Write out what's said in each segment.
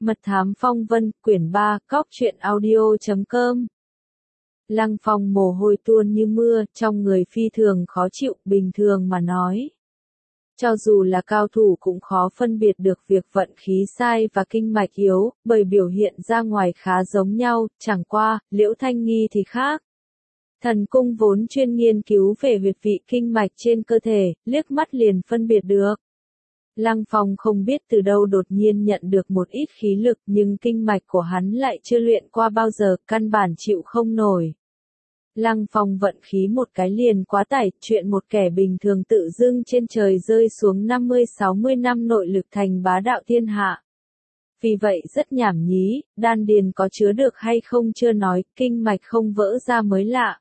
Mật thám phong vân, quyển 3, cóc truyện audio.com. Lăng Phong mồ hôi tuôn như mưa, trong người phi thường khó chịu, bình thường mà nói. Cho dù là cao thủ cũng khó phân biệt được việc vận khí sai và kinh mạch yếu, bởi biểu hiện ra ngoài khá giống nhau, chẳng qua, Liễu Thanh Nghi thì khác. Thần cung vốn chuyên nghiên cứu về huyệt vị kinh mạch trên cơ thể, liếc mắt liền phân biệt được. Lăng Phong không biết từ đâu đột nhiên nhận được một ít khí lực nhưng kinh mạch của hắn lại chưa luyện qua bao giờ, căn bản chịu không nổi. Lăng Phong vận khí một cái liền quá tải, chuyện một kẻ bình thường tự dưng trên trời rơi xuống 50-60 năm nội lực thành bá đạo thiên hạ. Vì vậy rất nhảm nhí, đan điền có chứa được hay không chưa nói, kinh mạch không vỡ ra mới lạ.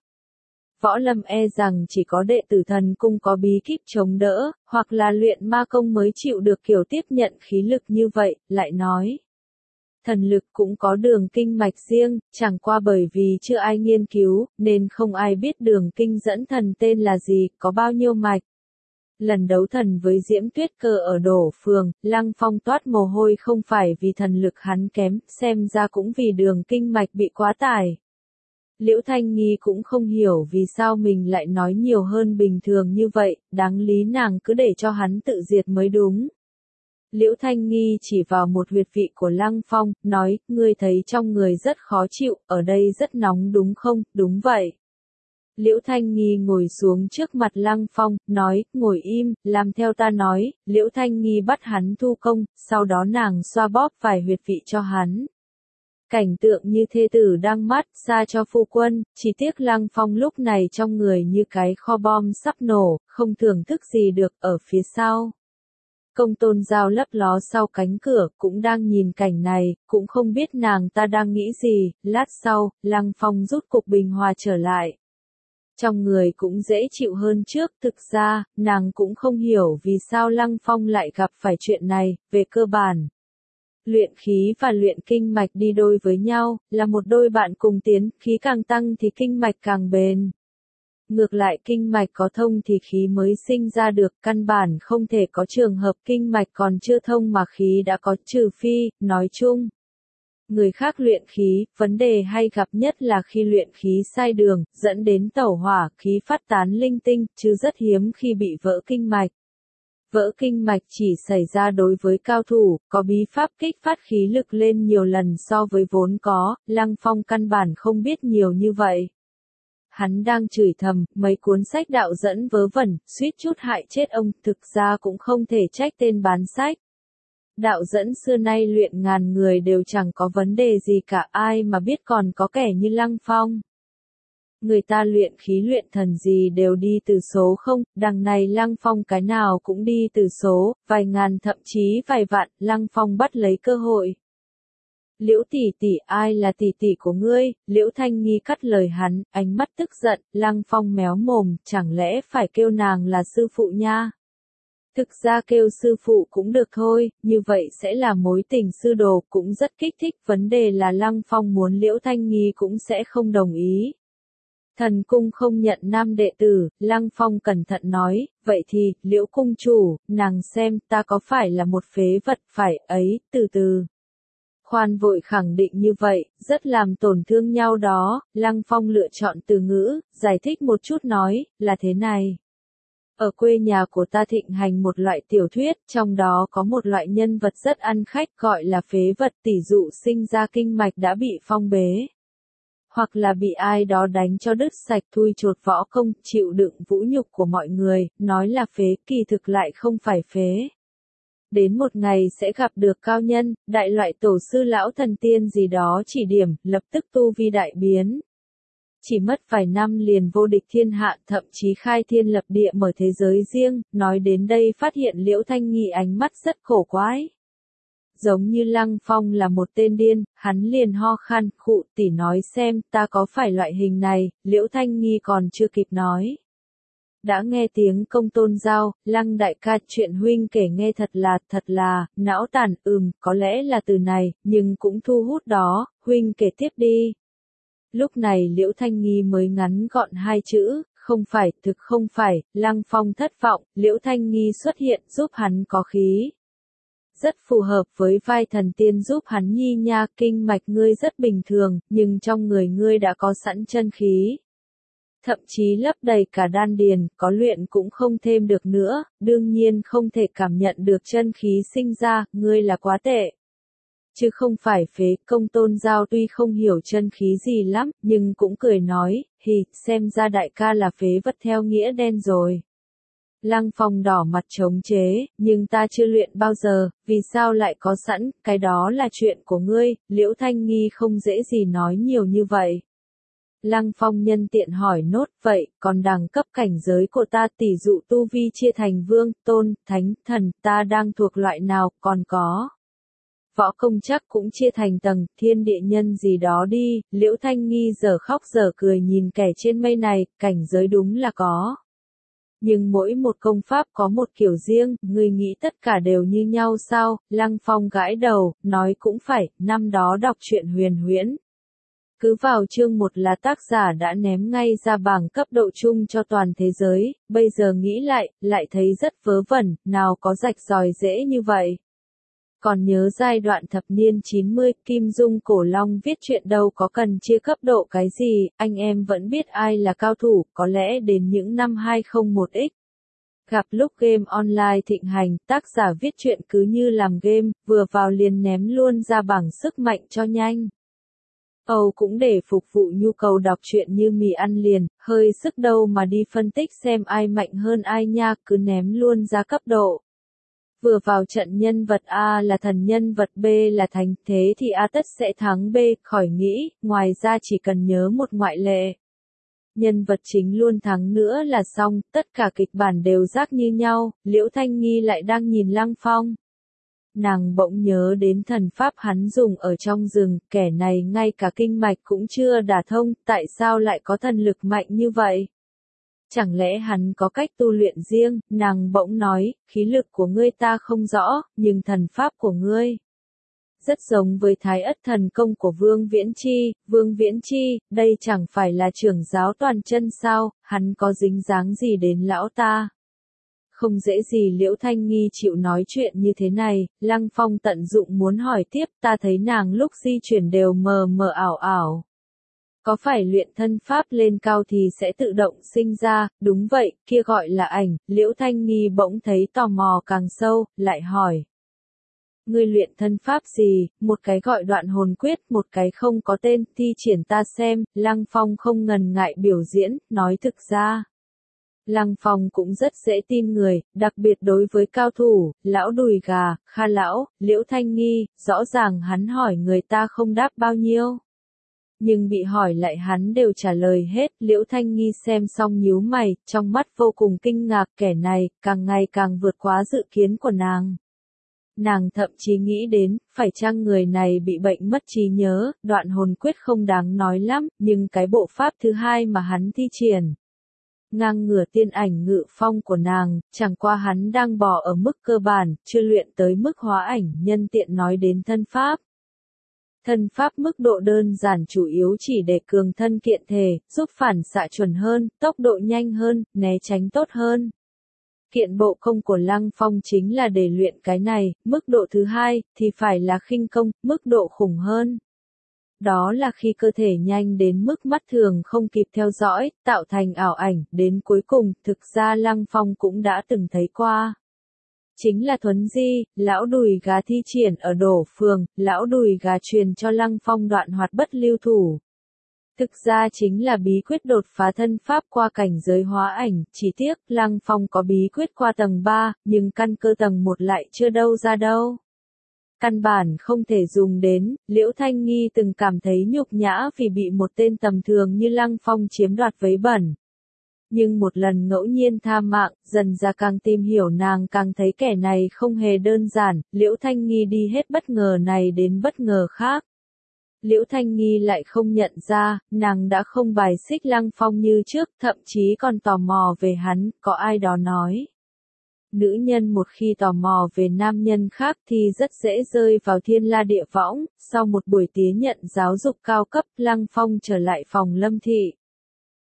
Võ Lâm e rằng chỉ có đệ tử thần cung có bí kíp chống đỡ, hoặc là luyện ma công mới chịu được kiểu tiếp nhận khí lực như vậy, lại nói. Thần lực cũng có đường kinh mạch riêng, chẳng qua bởi vì chưa ai nghiên cứu, nên không ai biết đường kinh dẫn thần tên là gì, có bao nhiêu mạch. Lần đấu thần với Diễm Tuyết Cơ ở Đổ Phường, Lăng Phong toát mồ hôi không phải vì thần lực hắn kém, xem ra cũng vì đường kinh mạch bị quá tải. Liễu Thanh Nghi cũng không hiểu vì sao mình lại nói nhiều hơn bình thường như vậy, đáng lý nàng cứ để cho hắn tự diệt mới đúng. Liễu Thanh Nghi chỉ vào một huyệt vị của Lăng Phong, nói, ngươi thấy trong người rất khó chịu, ở đây rất nóng đúng không, đúng vậy. Liễu Thanh Nghi ngồi xuống trước mặt Lăng Phong, nói, ngồi im, làm theo ta nói, Liễu Thanh Nghi bắt hắn thu công, sau đó nàng xoa bóp vài huyệt vị cho hắn. Cảnh tượng như thê tử đang mát xa cho phu quân, chỉ tiếc Lăng Phong lúc này trong người như cái kho bom sắp nổ, không thưởng thức gì được ở phía sau. Công Tôn Giao lấp ló sau cánh cửa, cũng đang nhìn cảnh này, cũng không biết nàng ta đang nghĩ gì, lát sau, Lăng Phong rút cục bình hòa trở lại. Trong người cũng dễ chịu hơn trước, thực ra, nàng cũng không hiểu vì sao Lăng Phong lại gặp phải chuyện này, về cơ bản. Luyện khí và luyện kinh mạch đi đôi với nhau, là một đôi bạn cùng tiến, khí càng tăng thì kinh mạch càng bền. Ngược lại kinh mạch có thông thì khí mới sinh ra được, căn bản không thể có trường hợp kinh mạch còn chưa thông mà khí đã có, trừ phi, nói chung. Người khác luyện khí, vấn đề hay gặp nhất là khi luyện khí sai đường, dẫn đến tẩu hỏa, khí phát tán linh tinh, chứ rất hiếm khi bị vỡ kinh mạch. Vỡ kinh mạch chỉ xảy ra đối với cao thủ, có bí pháp kích phát khí lực lên nhiều lần so với vốn có, Lăng Phong căn bản không biết nhiều như vậy. Hắn đang chửi thầm, mấy cuốn sách đạo dẫn vớ vẩn, suýt chút hại chết ông, thực ra cũng không thể trách tên bán sách. Đạo dẫn xưa nay luyện ngàn người đều chẳng có vấn đề gì cả, ai mà biết còn có kẻ như Lăng Phong. Người ta luyện khí luyện thần gì đều đi từ số không, đằng này Lăng Phong cái nào cũng đi từ số, vài ngàn thậm chí vài vạn, Lăng Phong bắt lấy cơ hội. Liễu tỷ tỷ, ai là tỷ tỷ của ngươi? Liễu Thanh Nghi cắt lời hắn, ánh mắt tức giận, Lăng Phong méo mồm, chẳng lẽ phải kêu nàng là sư phụ nha? Thực ra kêu sư phụ cũng được thôi, như vậy sẽ là mối tình sư đồ, cũng rất kích thích, vấn đề là Lăng Phong muốn Liễu Thanh Nghi cũng sẽ không đồng ý. Thần cung không nhận nam đệ tử, Lăng Phong cẩn thận nói, vậy thì, Liễu cung chủ, nàng xem ta có phải là một phế vật, phải, ấy, từ từ. Khoan vội khẳng định như vậy, rất làm tổn thương nhau đó, Lăng Phong lựa chọn từ ngữ, giải thích một chút nói, là thế này. Ở quê nhà của ta thịnh hành một loại tiểu thuyết, trong đó có một loại nhân vật rất ăn khách gọi là phế vật, tỷ dụ sinh ra kinh mạch đã bị phong bế. Hoặc là bị ai đó đánh cho đứt sạch thui chột võ công, chịu đựng vũ nhục của mọi người, nói là phế, kỳ thực lại không phải phế. Đến một ngày sẽ gặp được cao nhân, đại loại tổ sư lão thần tiên gì đó chỉ điểm, lập tức tu vi đại biến. Chỉ mất vài năm liền vô địch thiên hạ, thậm chí khai thiên lập địa mở thế giới riêng, nói đến đây phát hiện Liễu Thanh Nghi ánh mắt rất khổ quái. Giống như Lăng Phong là một tên điên, hắn liền ho khan, khụ, tỷ nói xem, ta có phải loại hình này, Liễu Thanh Nghi còn chưa kịp nói. Đã nghe tiếng Công Tôn Giao, Lăng đại ca, chuyện huynh kể nghe thật là, não tàn, có lẽ là từ này, nhưng cũng thu hút đó, huynh kể tiếp đi. Lúc này Liễu Thanh Nghi mới ngắn gọn hai chữ, không phải, thực không phải, Lăng Phong thất vọng, Liễu Thanh Nghi xuất hiện giúp hắn có khí. Rất phù hợp với vai thần tiên giúp hắn nhi nha, kinh mạch ngươi rất bình thường, nhưng trong người ngươi đã có sẵn chân khí. Thậm chí lấp đầy cả đan điền, có luyện cũng không thêm được nữa, đương nhiên không thể cảm nhận được chân khí sinh ra, ngươi là quá tệ. Chứ không phải phế. Công Tôn Giao tuy không hiểu chân khí gì lắm, nhưng cũng cười nói, hì, xem ra đại ca là phế vật theo nghĩa đen rồi. Lăng Phong đỏ mặt chống chế, nhưng ta chưa luyện bao giờ, vì sao lại có sẵn, cái đó là chuyện của ngươi. Liễu Thanh Nghi không dễ gì nói nhiều như vậy. Lăng Phong nhân tiện hỏi nốt, vậy, còn đẳng cấp cảnh giới của ta tỷ dụ tu vi chia thành vương, tôn, thánh, thần, ta đang thuộc loại nào, còn có. Võ công chắc cũng chia thành tầng, thiên địa nhân gì đó đi. Liễu Thanh Nghi giờ khóc giờ cười nhìn kẻ trên mây này, cảnh giới đúng là có. Nhưng mỗi một công pháp có một kiểu riêng, người nghĩ tất cả đều như nhau sao? Lăng Phong gãi đầu, nói cũng phải, năm đó đọc truyện huyền huyễn. Cứ vào chương 1 là tác giả đã ném ngay ra bảng cấp độ chung cho toàn thế giới, bây giờ nghĩ lại thấy rất vớ vẩn, nào có rạch ròi dễ như vậy. Còn nhớ giai đoạn thập niên 90, Kim Dung Cổ Long viết chuyện đâu có cần chia cấp độ cái gì, anh em vẫn biết ai là cao thủ, có lẽ đến những năm 201X. Gặp lúc game online thịnh hành, tác giả viết chuyện cứ như làm game, vừa vào liền ném luôn ra bảng sức mạnh cho nhanh. Âu cũng để phục vụ nhu cầu đọc truyện như mì ăn liền, hơi sức đâu mà đi phân tích xem ai mạnh hơn ai nha, cứ ném luôn ra cấp độ. Vừa vào trận nhân vật A là thần, nhân vật B là thánh, thế thì A tất sẽ thắng B, khỏi nghĩ, ngoài ra chỉ cần nhớ một ngoại lệ. Nhân vật chính luôn thắng nữa là xong, tất cả kịch bản đều rác như nhau. Liễu Thanh Nghi lại đang nhìn Lăng Phong. Nàng bỗng nhớ đến thần pháp hắn dùng ở trong rừng, kẻ này ngay cả kinh mạch cũng chưa đả thông, tại sao lại có thần lực mạnh như vậy? Chẳng lẽ hắn có cách tu luyện riêng? Nàng bỗng nói, khí lực của ngươi ta không rõ, nhưng thần pháp của ngươi rất giống với Thái Ất thần công của Vương Viễn Chi. Vương Viễn Chi, đây chẳng phải là trưởng giáo toàn chân sao, hắn có dính dáng gì đến lão ta? Không dễ gì Liễu Thanh Nghi chịu nói chuyện như thế này. Lăng Phong tận dụng muốn hỏi tiếp, ta thấy nàng lúc di chuyển đều mờ mờ ảo ảo. Có phải luyện thân pháp lên cao thì sẽ tự động sinh ra? Đúng vậy, kia gọi là ảnh. Liễu Thanh Nghi bỗng thấy tò mò càng sâu, lại hỏi. Ngươi luyện thân pháp gì? Một cái gọi Đoạn Hồn Quyết, một cái không có tên, thi triển ta xem. Lăng Phong không ngần ngại biểu diễn, nói thực ra. Lăng Phong cũng rất dễ tin người, đặc biệt đối với cao thủ. Lão Đùi Gà, Kha Lão, Liễu Thanh Nghi, rõ ràng hắn hỏi người ta không đáp bao nhiêu. Nhưng bị hỏi lại hắn đều trả lời hết. Liễu Thanh Nghi xem xong nhíu mày, trong mắt vô cùng kinh ngạc, kẻ này càng ngày càng vượt quá dự kiến của nàng. Nàng thậm chí nghĩ đến, phải chăng người này bị bệnh mất trí nhớ. Đoạn Hồn Quyết không đáng nói lắm, nhưng cái bộ pháp thứ hai mà hắn thi triển, ngang ngửa tiên ảnh ngự phong của nàng, chẳng qua hắn đang bỏ ở mức cơ bản, chưa luyện tới mức hóa ảnh. Nhân tiện nói đến thân pháp. Thân pháp mức độ đơn giản chủ yếu chỉ để cường thân kiện thể, giúp phản xạ chuẩn hơn, tốc độ nhanh hơn, né tránh tốt hơn. Kiện bộ công của Lăng Phong chính là để luyện cái này. Mức độ thứ hai thì phải là khinh công, mức độ khủng hơn. Đó là khi cơ thể nhanh đến mức mắt thường không kịp theo dõi, tạo thành ảo ảnh. Đến cuối cùng, thực ra Lăng Phong cũng đã từng thấy qua. Chính là thuấn di. Lão Đùi Gà thi triển ở Đổ Phường. Lão Đùi Gà truyền cho Lăng Phong đoạn hoạt bất lưu thủ. Thực ra chính là bí quyết đột phá thân pháp qua cảnh giới hóa ảnh. Chỉ tiếc Lăng Phong có bí quyết qua tầng 3, nhưng căn cơ tầng 1 lại chưa đâu ra đâu. Căn bản không thể dùng đến. Liễu Thanh Nghi từng cảm thấy nhục nhã vì bị một tên tầm thường như Lăng Phong chiếm đoạt vấy bẩn. Nhưng một lần ngẫu nhiên tha mạng, dần ra càng tìm hiểu nàng càng thấy kẻ này không hề đơn giản. Liễu Thanh Nghi đi hết bất ngờ này đến bất ngờ khác. Liễu Thanh Nghi lại không nhận ra, nàng đã không bài xích Lăng Phong như trước, thậm chí còn tò mò về hắn. Có ai đó nói, nữ nhân một khi tò mò về nam nhân khác thì rất dễ rơi vào thiên la địa võng. Sau một buổi tía nhận giáo dục cao cấp, Lăng Phong trở lại phòng Lâm Thị.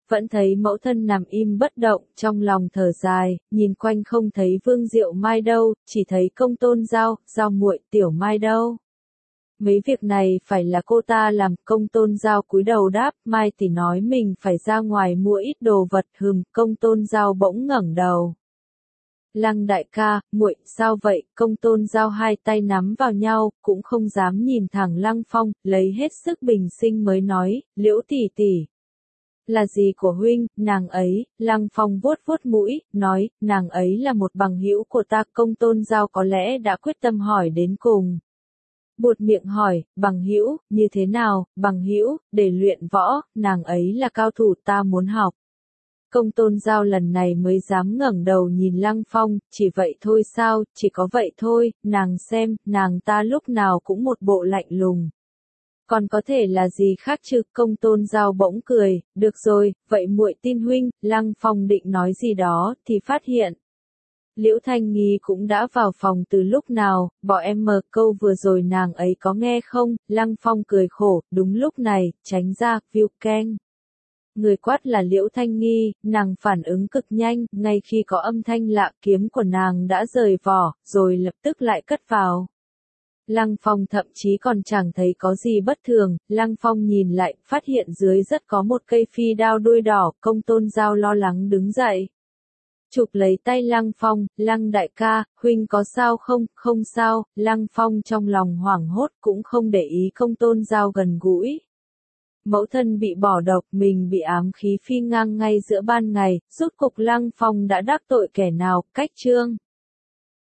Vẫn thấy mẫu thân nằm im bất động, trong lòng thở dài, nhìn quanh không thấy Vương Diệu Mai đâu, chỉ thấy Công Tôn Giao, Giao muội, Tiểu Mai đâu. Mấy việc này phải là cô ta làm. Công Tôn Giao cúi đầu đáp, Mai tỷ nói mình phải ra ngoài mua ít đồ vật. Công Tôn Giao bỗng ngẩng đầu. Lăng đại ca, muội, sao vậy? Công Tôn Giao hai tay nắm vào nhau, cũng không dám nhìn thẳng Lăng Phong, lấy hết sức bình sinh mới nói, Liễu tỷ tỷ. Là gì của huynh? Nàng ấy. Lăng Phong vuốt vuốt mũi, nói, nàng ấy là một bằng hữu của ta. Công Tôn Giao có lẽ đã quyết tâm hỏi đến cùng. Buột miệng hỏi, bằng hữu, như thế nào? Bằng hữu, để luyện võ, nàng ấy là cao thủ, ta muốn học. Công Tôn Giao lần này mới dám ngẩng đầu nhìn Lăng Phong, chỉ vậy thôi sao? Chỉ có vậy thôi, nàng xem, nàng ta lúc nào cũng một bộ lạnh lùng. Còn có thể là gì khác chứ? Công Tôn Giao bỗng cười, được rồi, vậy muội tin huynh. Lăng Phong định nói gì đó, thì phát hiện Liễu Thanh Nghi cũng đã vào phòng từ lúc nào, bỏ em mờ, câu vừa rồi nàng ấy có nghe không? Lăng Phong cười khổ, đúng lúc này, tránh ra, Viu Keng. Người quát là Liễu Thanh Nghi, nàng phản ứng cực nhanh, ngay khi có âm thanh lạ, kiếm của nàng đã rời vỏ, rồi lập tức lại cất vào. Lăng Phong thậm chí còn chẳng thấy có gì bất thường. Lăng Phong nhìn lại, phát hiện dưới rất có một cây phi đao đuôi đỏ. Công Tôn Giao lo lắng đứng dậy, chụp lấy tay Lăng Phong, Lăng đại ca, huynh có sao không? Không sao. Lăng Phong trong lòng hoảng hốt, cũng không để ý Công Tôn Giao gần gũi. Mẫu thân bị bỏ độc, mình bị ám khí phi ngang ngay giữa ban ngày, rốt cục Lăng Phong đã đắc tội kẻ nào? Cách chương